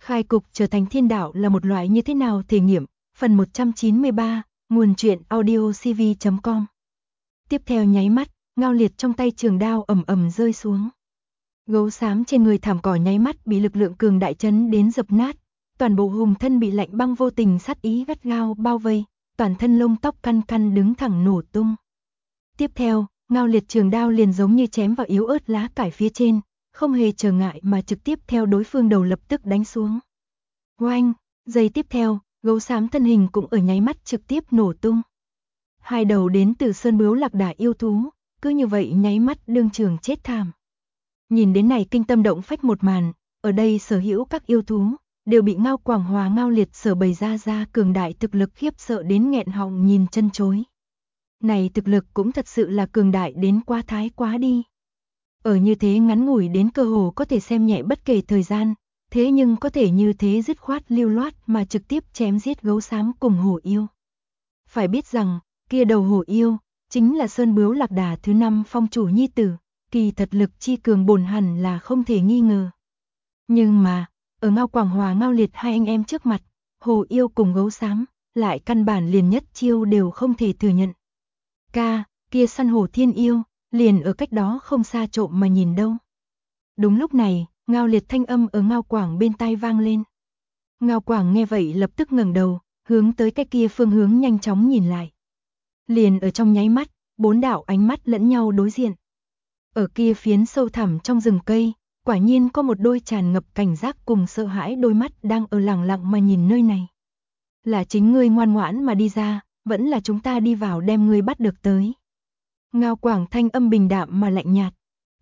Khai cục trở thành thiên đạo là một loại như thế nào thể nghiệm, phần 193, nguồn truyện audiocv.com. Tiếp theo nháy mắt, Ngao Liệt trong tay trường đao ầm ầm rơi xuống. Gấu xám trên người thảm cỏ nháy mắt bị lực lượng cường đại chấn đến dập nát, toàn bộ hùng thân bị lạnh băng vô tình sát ý gắt gao bao vây, toàn thân lông tóc căn căn đứng thẳng nổ tung. Tiếp theo, Ngao Liệt trường đao liền giống như chém vào yếu ớt lá cải phía trên, không hề trở ngại mà trực tiếp theo đối phương đầu lập tức đánh xuống. Oanh, giây tiếp theo, gấu xám thân hình cũng ở nháy mắt trực tiếp nổ tung. Hai đầu đến từ sơn bướu lạc đà yêu thú, cứ như vậy nháy mắt đương trường chết thảm. Nhìn đến này kinh tâm động phách một màn, ở đây sở hữu các yêu thú đều bị Ngao Quảng Hòa Ngao Liệt sở bày ra cường đại thực lực khiếp sợ đến nghẹn họng nhìn chân chối. Này thực lực cũng thật sự là cường đại đến quá thái quá đi. Ở như thế ngắn ngủi đến cơ hồ có thể xem nhẹ bất kể thời gian, thế nhưng có thể như thế dứt khoát lưu loát mà trực tiếp chém giết gấu xám cùng hổ yêu. Phải biết rằng, kia đầu hổ yêu chính là sơn bướu lạc đà thứ 5 phong chủ nhi tử, kỳ thật lực chi cường bổn hẳn là không thể nghi ngờ. Nhưng mà, ở Ngao Quảng Hòa Ngao Liệt hai anh em trước mặt, hổ yêu cùng gấu xám lại căn bản liền nhất chiêu đều không thể thừa nhận. Kia săn hổ thiên yêu liền ở cách đó không xa trộm mà nhìn đâu. Đúng lúc này, Ngao Liệt thanh âm ở Ngao Quảng bên tai vang lên. Ngao Quảng nghe vậy lập tức ngẩng đầu, hướng tới cái kia phương hướng nhanh chóng nhìn lại. Liền ở trong nháy mắt, 4 đạo ánh mắt lẫn nhau đối diện. Ở kia phiến sâu thẳm trong rừng cây, quả nhiên có một đôi tràn ngập cảnh giác cùng sợ hãi đôi mắt đang ở lặng lặng mà nhìn nơi này. Là chính ngươi ngoan ngoãn mà đi ra, vẫn là chúng ta đi vào đem ngươi bắt được tới. Ngao Quảng thanh âm bình đạm mà lạnh nhạt.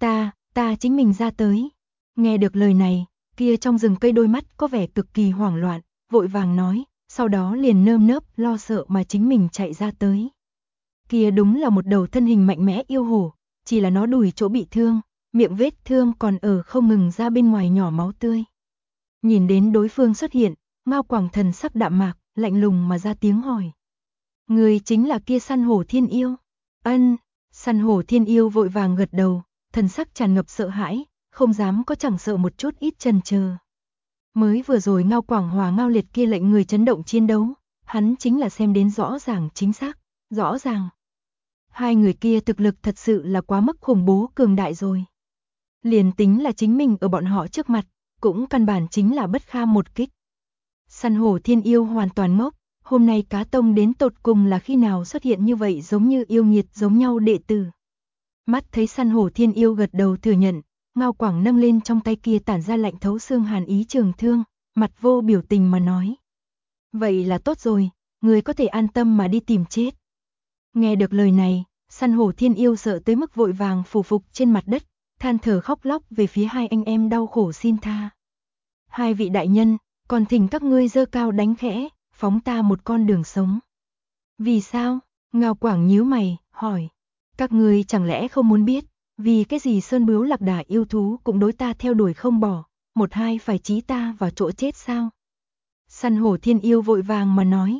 Ta chính mình ra tới. Nghe được lời này, kia trong rừng cây đôi mắt có vẻ cực kỳ hoảng loạn, vội vàng nói, sau đó liền nơm nớp lo sợ mà chính mình chạy ra tới. Kia đúng là một đầu thân hình mạnh mẽ yêu hổ, chỉ là nó đùi chỗ bị thương, miệng vết thương còn ở không ngừng ra bên ngoài nhỏ máu tươi. Nhìn đến đối phương xuất hiện, Ngao Quảng thần sắc đạm mạc, lạnh lùng mà ra tiếng hỏi. Người chính là kia săn hổ thiên yêu. Ân, săn hổ thiên yêu vội vàng gật đầu, thần sắc tràn ngập sợ hãi, không dám có chẳng sợ một chút ít chần chờ. Mới vừa rồi Ngao Quảng Hòa Ngao Liệt kia lệnh người chấn động chiến đấu, hắn chính là xem đến rõ ràng chính xác, rõ ràng. Hai người kia thực lực thật sự là quá mức khủng bố cường đại rồi. Liền tính là chính mình ở bọn họ trước mặt, cũng căn bản chính là bất kham một kích. Săn hổ thiên yêu hoàn toàn ngốc, hôm nay cá tông đến tột cùng là khi nào xuất hiện như vậy giống như yêu nghiệt giống nhau đệ tử. Mắt thấy săn hổ thiên yêu gật đầu thừa nhận, Ngao Quảng nâng lên trong tay kia tản ra lạnh thấu xương hàn ý trường thương, mặt vô biểu tình mà nói. Vậy là tốt rồi, người có thể an tâm mà đi tìm chết. Nghe được lời này, săn hổ thiên yêu sợ tới mức vội vàng phủ phục trên mặt đất, than thở khóc lóc về phía hai anh em đau khổ xin tha. Hai vị đại nhân, còn thỉnh các ngươi giơ cao đánh khẽ, phóng ta một con đường sống. Vì sao? Ngao Quảng nhíu mày, hỏi. Các ngươi chẳng lẽ không muốn biết, vì cái gì sơn bướu lạc đà yêu thú cũng đối ta theo đuổi không bỏ, một hai phải chí ta vào chỗ chết sao? Săn hổ thiên yêu vội vàng mà nói.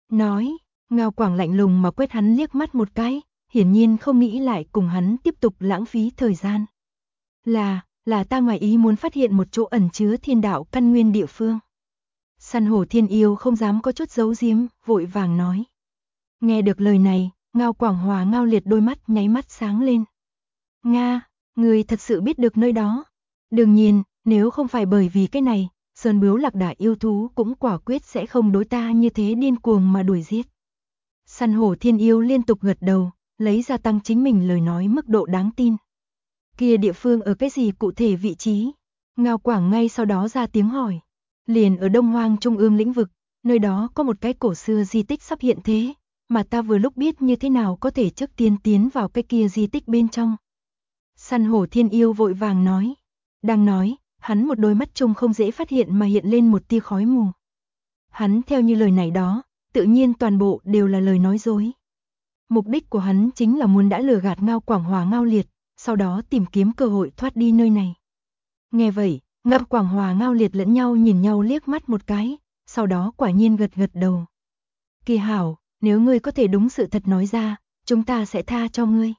Ngao Quảng lạnh lùng mà quét hắn liếc mắt một cái, hiển nhiên không nghĩ lại cùng hắn tiếp tục lãng phí thời gian. Là ta ngoài ý muốn phát hiện một chỗ ẩn chứa thiên đạo căn nguyên địa phương. Săn hổ thiên yêu không dám có chút giấu giếm, vội vàng nói. Nghe được lời này, Ngao Quảng Hòa Ngao Liệt đôi mắt nháy mắt sáng lên. Nga, người thật sự biết được nơi đó. Đương nhiên, nếu không phải bởi vì cái này, sơn bướu lạc đà yêu thú cũng quả quyết sẽ không đối ta như thế điên cuồng mà đuổi giết. Săn hổ thiên yêu liên tục gật đầu, lấy ra tăng chính mình lời nói mức độ đáng tin. Kia địa phương ở cái gì cụ thể vị trí? Ngao Quảng ngay sau đó ra tiếng hỏi. Liền ở Đông Hoang Trung ương lĩnh vực, nơi đó có một cái cổ xưa di tích sắp hiện thế, mà ta vừa lúc biết như thế nào có thể trước tiên tiến vào cái kia di tích bên trong. Săn hổ thiên yêu vội vàng nói. Đang nói, hắn một đôi mắt trông không dễ phát hiện mà hiện lên một tia khói mù. Hắn theo như lời này đó, tự nhiên toàn bộ đều là lời nói dối. Mục đích của hắn chính là muốn đã lừa gạt Ngao Quảng Hòa Ngao Liệt, sau đó tìm kiếm cơ hội thoát đi nơi này. Nghe vậy, Ngao Quảng Hòa Ngao Liệt lẫn nhau nhìn nhau liếc mắt một cái, sau đó quả nhiên gật gật đầu. Kỳ hảo, nếu ngươi có thể đúng sự thật nói ra, chúng ta sẽ tha cho ngươi.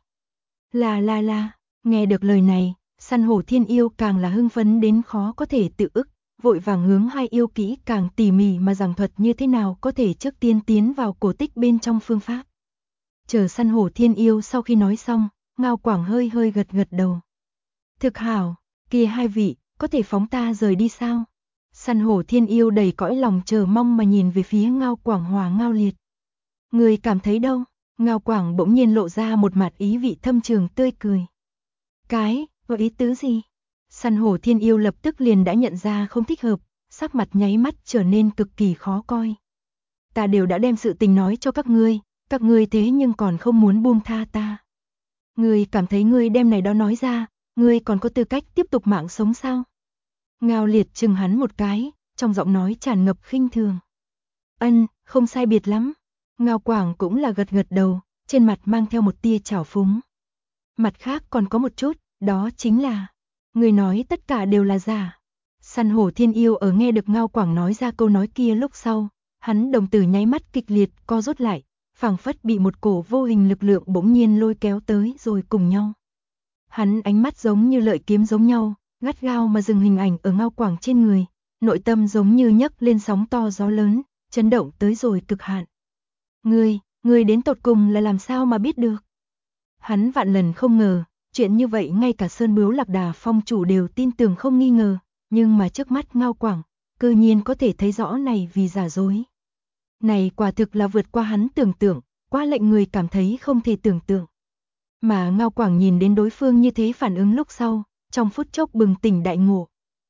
Nghe được lời này, săn hổ thiên yêu càng là hưng phấn đến khó có thể tự ức, vội vàng hướng hai yêu kỹ càng tỉ mỉ mà giảng thuật như thế nào có thể trước tiên tiến vào cổ tích bên trong phương pháp. Chờ săn hổ thiên yêu sau khi nói xong, Ngao Quảng hơi hơi gật gật đầu. Thực hảo, kia hai vị, có thể phóng ta rời đi sao? Săn hổ thiên yêu đầy cõi lòng chờ mong mà nhìn về phía Ngao Quảng hòa Ngao Liệt. Người cảm thấy đâu? Ngao Quảng bỗng nhiên lộ ra một mặt ý vị thâm trường tươi cười. Có ý tứ gì? Săn hổ thiên yêu lập tức liền đã nhận ra không thích hợp, sắc mặt nháy mắt trở nên cực kỳ khó coi. Ta đều đã đem sự tình nói cho các ngươi thế nhưng còn không muốn buông tha ta. Ngươi cảm thấy ngươi đem này đó nói ra, ngươi còn có tư cách tiếp tục mạng sống sao? Ngao Liệt chừng hắn một cái, trong giọng nói tràn ngập khinh thường. Không sai biệt lắm. Ngao Quảng cũng là gật gật đầu, trên mặt mang theo một tia trào phúng. Mặt khác còn có một chút, đó chính là, người nói tất cả đều là giả. Săn hổ thiên yêu ở nghe được Ngao Quảng nói ra câu nói kia lúc sau, hắn đồng tử nháy mắt kịch liệt co rút lại, phảng phất bị một cổ vô hình lực lượng bỗng nhiên lôi kéo tới rồi cùng nhau. Hắn ánh mắt giống như lợi kiếm giống nhau, gắt gao mà dừng hình ảnh ở Ngao Quảng trên người, nội tâm giống như nhấc lên sóng to gió lớn, chấn động tới rồi cực hạn. Ngươi đến tột cùng là làm sao mà biết được? Hắn vạn lần không ngờ, chuyện như vậy ngay cả Sơn Bướu Lạc Đà phong chủ đều tin tưởng không nghi ngờ, nhưng mà trước mắt Ngao Quảng, cư nhiên có thể thấy rõ này vì giả dối. Này quả thực là vượt qua hắn tưởng tượng, quá lệnh người cảm thấy không thể tưởng tượng. Mà Ngao Quảng nhìn đến đối phương như thế phản ứng lúc sau, trong phút chốc bừng tỉnh đại ngộ.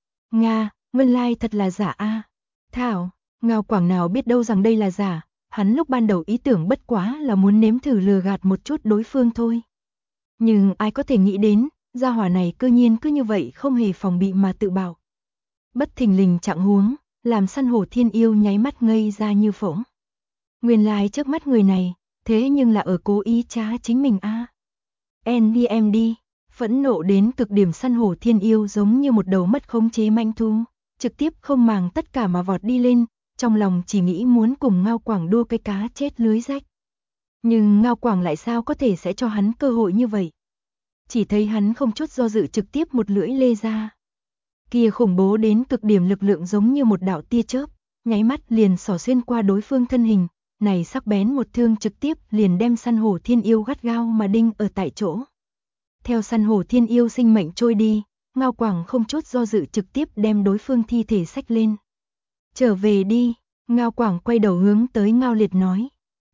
Nguyên lai thật là giả a. Thảo, Ngao Quảng nào biết đâu rằng đây là giả, hắn lúc ban đầu ý tưởng bất quá là muốn nếm thử lừa gạt một chút đối phương thôi. Nhưng ai có thể nghĩ đến, gia hỏa này cư nhiên cứ như vậy không hề phòng bị mà tự bảo. Bất thình lình trạng huống, làm săn hổ thiên yêu nháy mắt ngây ra như phỗng. Nguyên lai trước mắt người này, thế nhưng là ở cố ý trá chính mình a. Em đi, phẫn nộ đến cực điểm săn hổ thiên yêu giống như một đầu mất khống chế manh thú, trực tiếp không màng tất cả mà vọt đi lên, trong lòng chỉ nghĩ muốn cùng Ngao Quảng đua cái cá chết lưới rách. Nhưng Ngao Quảng lại sao có thể sẽ cho hắn cơ hội như vậy? Chỉ thấy hắn không chút do dự trực tiếp một lưỡi lê ra. Kia khủng bố đến cực điểm lực lượng giống như một đạo tia chớp, nháy mắt liền xỏ xuyên qua đối phương thân hình, này sắc bén một thương trực tiếp liền đem săn hổ thiên yêu gắt gao mà đinh ở tại chỗ. Theo săn hổ thiên yêu sinh mệnh trôi đi, Ngao Quảng không chút do dự trực tiếp đem đối phương thi thể xách lên. Trở về đi, Ngao Quảng quay đầu hướng tới Ngao Liệt nói.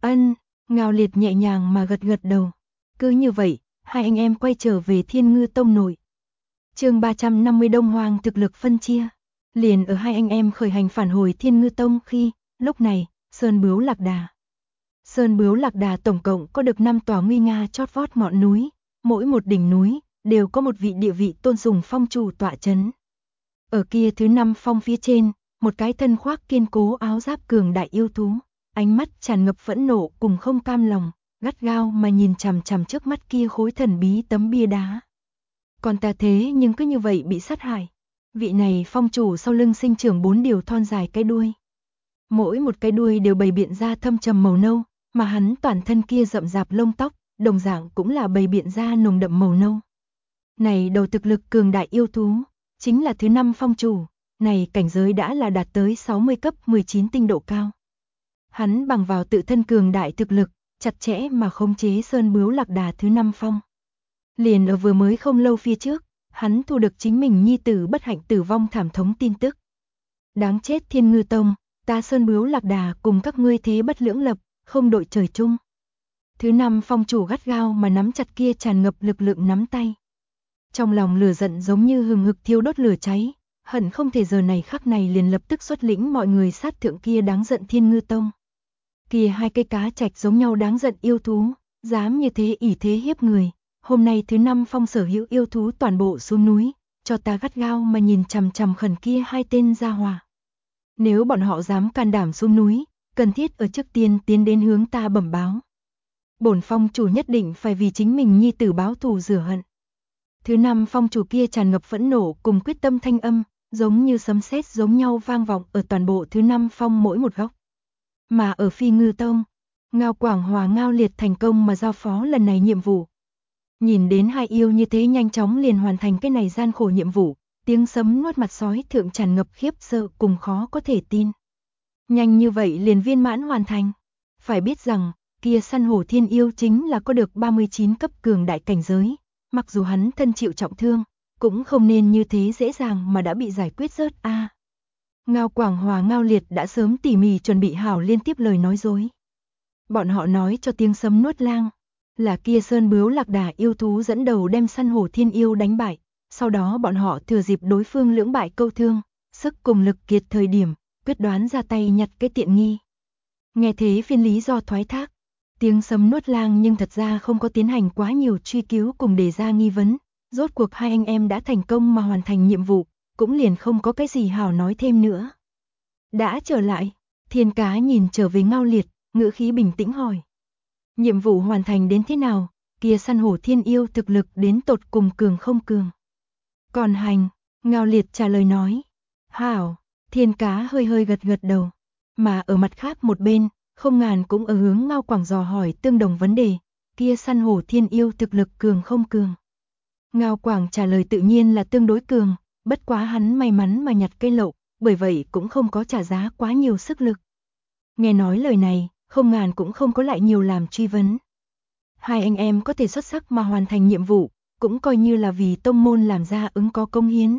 Ngao Liệt nhẹ nhàng mà gật gật đầu. Cứ như vậy, hai anh em quay trở về Thiên Ngư Tông nội. Chương 350 Đông Hoang thực lực phân chia. Liền ở hai anh em khởi hành phản hồi Thiên Ngư Tông khi, lúc này, Sơn Bướu Lạc Đà tổng cộng có được 5 tòa nguy nga chót vót ngọn núi, mỗi một đỉnh núi đều có một vị địa vị tôn sùng phong chủ tọa chấn. Ở kia thứ 5 phong phía trên, một cái thân khoác kiên cố áo giáp cường đại yêu thú, ánh mắt tràn ngập phẫn nộ cùng không cam lòng, gắt gao mà nhìn chằm chằm trước mắt kia khối thần bí tấm bia đá. Còn ta thế nhưng cứ như vậy bị sát hại. Vị này phong chủ sau lưng sinh trưởng 4 điều thon dài cái đuôi. Mỗi một cái đuôi đều bày biện ra thâm trầm màu nâu, mà hắn toàn thân kia rậm rạp lông tóc, đồng dạng cũng là bày biện ra nồng đậm màu nâu. Này đầu thực lực cường đại yêu thú, chính là thứ 5 phong chủ, này cảnh giới đã là đạt tới 60 cấp 19 tinh độ cao. Hắn bằng vào tự thân cường đại thực lực, chặt chẽ mà khống chế Sơn Bướu Lạc Đà thứ 5 phong. Liền ở vừa mới không lâu phía trước, hắn thu được chính mình nhi tử bất hạnh tử vong thảm thống tin tức. Đáng chết Thiên Ngư Tông, ta Sơn Bướu Lạc Đà cùng các ngươi thế bất lưỡng lập, không đội trời chung. Thứ 5 phong chủ gắt gao mà nắm chặt kia tràn ngập lực lượng nắm tay. Trong lòng lửa giận giống như hừng hực thiêu đốt lửa cháy, hận không thể giờ này khắc này liền lập tức xuất lĩnh mọi người sát thượng kia đáng giận Thiên Ngư Tông. Kia hai cây cá trạch giống nhau đáng giận yêu thú, dám như thế ỷ thế hiếp người. Hôm nay thứ 5 phong sở hữu yêu thú toàn bộ xuống núi, cho ta gắt gao mà nhìn chằm chằm khẩn kia hai tên gia hỏa. Nếu bọn họ dám can đảm xuống núi, cần thiết ở trước tiên tiến đến hướng ta bẩm báo. Bổn phong chủ nhất định phải vì chính mình nhi tử báo thù rửa hận. Thứ 5 phong chủ kia tràn ngập phẫn nộ cùng quyết tâm thanh âm, giống như sấm sét giống nhau vang vọng ở toàn bộ thứ 5 phong mỗi một góc. Mà ở Phi Ngư Tông, Ngao Quảng hòa Ngao Liệt thành công mà giao phó lần này nhiệm vụ. Nhìn đến hai yêu như thế nhanh chóng liền hoàn thành cái này gian khổ nhiệm vụ, Tiếng sấm nuốt mặt sói thượng tràn ngập khiếp sợ cùng khó có thể tin. Nhanh như vậy liền viên mãn hoàn thành. Phải biết rằng, kia săn hổ thiên yêu chính là có được 39 cấp cường đại cảnh giới, mặc dù hắn thân chịu trọng thương, cũng không nên như thế dễ dàng mà đã bị giải quyết rớt a. Ngao Quảng Hòa Ngao Liệt đã sớm tỉ mỉ chuẩn bị hảo liên tiếp lời nói dối. Bọn họ nói cho tiếng sấm nuốt lang, là kia sơn bướu lạc đà yêu thú dẫn đầu đem săn hổ thiên yêu đánh bại, sau đó bọn họ thừa dịp đối phương lưỡng bại câu thương, sức cùng lực kiệt thời điểm, quyết đoán ra tay nhặt cái tiện nghi. Nghe thế phiên lý do thoái thác, tiếng sấm nuốt lang nhưng thật ra không có tiến hành quá nhiều truy cứu cùng đề ra nghi vấn, rốt cuộc hai anh em đã thành công mà hoàn thành nhiệm vụ, cũng liền không có cái gì hảo nói thêm nữa. Đã trở lại, Thiên Cá nhìn trở về Ngao Liệt, ngữ khí bình tĩnh hỏi. Nhiệm vụ hoàn thành đến thế nào, kia săn hổ thiên yêu thực lực đến tột cùng cường không cường? Còn hành, Ngao Liệt trả lời nói. Hảo, Thiên Cá hơi hơi gật gật đầu. Mà ở mặt khác một bên, Không Ngàn cũng ở hướng Ngao Quảng dò hỏi tương đồng vấn đề, kia săn hổ thiên yêu thực lực cường không cường? Ngao Quảng trả lời tự nhiên là tương đối cường, bất quá hắn may mắn mà nhặt cây lậu, bởi vậy cũng không có trả giá quá nhiều sức lực. Nghe nói lời này, Không Ngàn cũng không có lại nhiều làm truy vấn. Hai anh em có thể xuất sắc mà hoàn thành nhiệm vụ, cũng coi như là vì tông môn làm ra ứng có công hiến.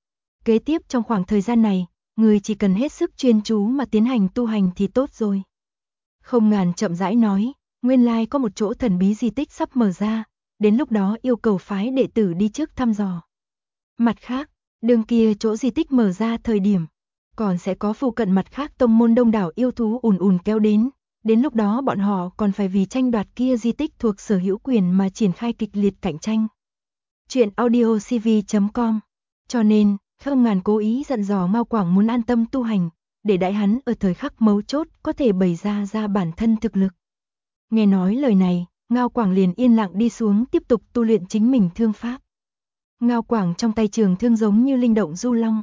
Kế tiếp trong khoảng thời gian này, người chỉ cần hết sức chuyên chú mà tiến hành tu hành thì tốt rồi. Không Ngàn chậm rãi nói, nguyên lai có một chỗ thần bí di tích sắp mở ra, đến lúc đó yêu cầu phái đệ tử đi trước thăm dò. Mặt khác, đường kia chỗ di tích mở ra thời điểm, còn sẽ có phụ cận mặt khác tông môn đông đảo yêu thú ùn ùn kéo đến lúc đó bọn họ còn phải vì tranh đoạt kia di tích thuộc sở hữu quyền mà triển khai kịch liệt cạnh tranh. Chuyện audiocv.com. Cho nên, Không Ngàn cố ý dặn dò Ngao Quảng muốn an tâm tu hành, để đại hắn ở thời khắc mấu chốt có thể bày ra bản thân thực lực. Nghe nói lời này, Ngao Quảng liền yên lặng đi xuống tiếp tục tu luyện chính mình thương pháp. Ngao Quảng trong tay trường thương giống như linh động du long.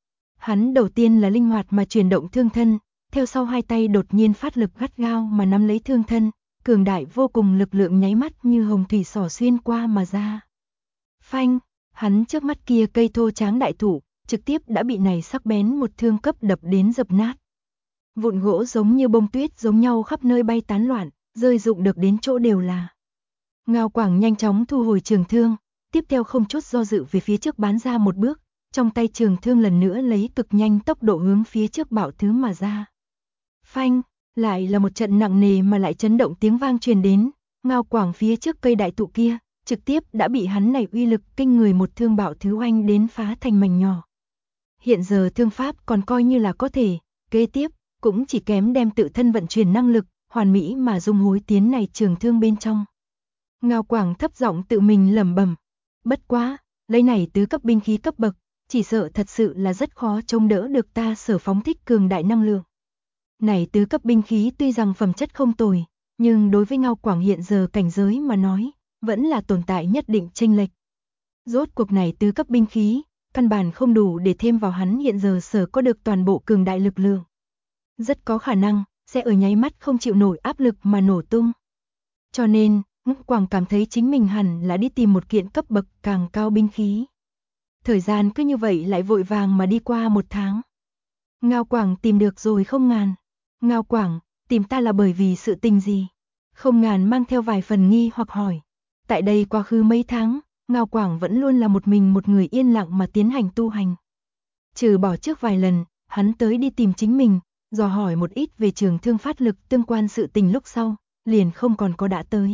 Hắn đầu tiên là linh hoạt mà chuyển động thương thân, theo sau hai tay đột nhiên phát lực gắt gao mà nắm lấy thương thân, cường đại vô cùng lực lượng nháy mắt như hồng thủy xỏ xuyên qua mà ra. Phanh, hắn trước mắt kia cây thô tráng đại thụ, trực tiếp đã bị này sắc bén một thương cấp đập đến dập nát. Vụn gỗ giống như bông tuyết giống nhau khắp nơi bay tán loạn, rơi rụng được đến chỗ đều là. Ngao Quảng nhanh chóng thu hồi trường thương, tiếp theo không chút do dự về phía trước bán ra một bước, trong tay trường thương lần nữa lấy cực nhanh tốc độ hướng phía trước bạo thứ mà ra. Phanh, lại là một trận nặng nề mà lại chấn động tiếng vang truyền đến, Ngao Quảng phía trước cây đại thụ kia, trực tiếp đã bị hắn này uy lực kinh người một thương bạo thứ oanh đến phá thành mảnh nhỏ. Hiện giờ thương pháp còn coi như là có thể, kế tiếp, cũng chỉ kém đem tự thân vận chuyển năng lực, hoàn mỹ mà dung hối tiến này trường thương bên trong. Ngao Quảng thấp giọng tự mình lẩm bẩm, bất quá, lấy này tứ cấp binh khí cấp bậc, chỉ sợ thật sự là rất khó chống đỡ được ta sở phóng thích cường đại năng lượng. Này tứ cấp binh khí tuy rằng phẩm chất không tồi, nhưng đối với Ngao Quảng hiện giờ cảnh giới mà nói, vẫn là tồn tại nhất định chênh lệch. Rốt cuộc này tứ cấp binh khí, căn bản không đủ để thêm vào hắn hiện giờ sở có được toàn bộ cường đại lực lượng. Rất có khả năng, sẽ ở nháy mắt không chịu nổi áp lực mà nổ tung. Cho nên, Ngao Quảng cảm thấy chính mình hẳn là đi tìm một kiện cấp bậc càng cao binh khí. Thời gian cứ như vậy lại vội vàng mà đi qua một tháng. Ngao Quảng tìm được rồi Không Ngàn. Ngao Quảng, tìm ta là bởi vì sự tình gì? Không Ngàn mang theo vài phần nghi hoặc hỏi. Tại đây quá khứ mấy tháng, Ngao Quảng vẫn luôn là một mình một người yên lặng mà tiến hành tu hành. Trừ bỏ trước vài lần, hắn tới đi tìm chính mình, dò hỏi một ít về trường thương phát lực tương quan sự tình lúc sau, liền không còn có đã tới.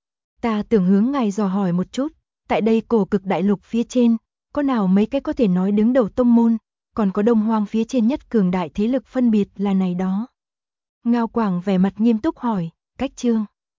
Ta tưởng hướng ngài dò hỏi một chút, tại đây cổ cực đại lục phía trên, có nào mấy cái có thể nói đứng đầu tông môn, còn có Đông Hoang phía trên nhất cường đại thế lực phân biệt là này đó. Ngao Quảng vẻ mặt nghiêm túc hỏi, cách chương.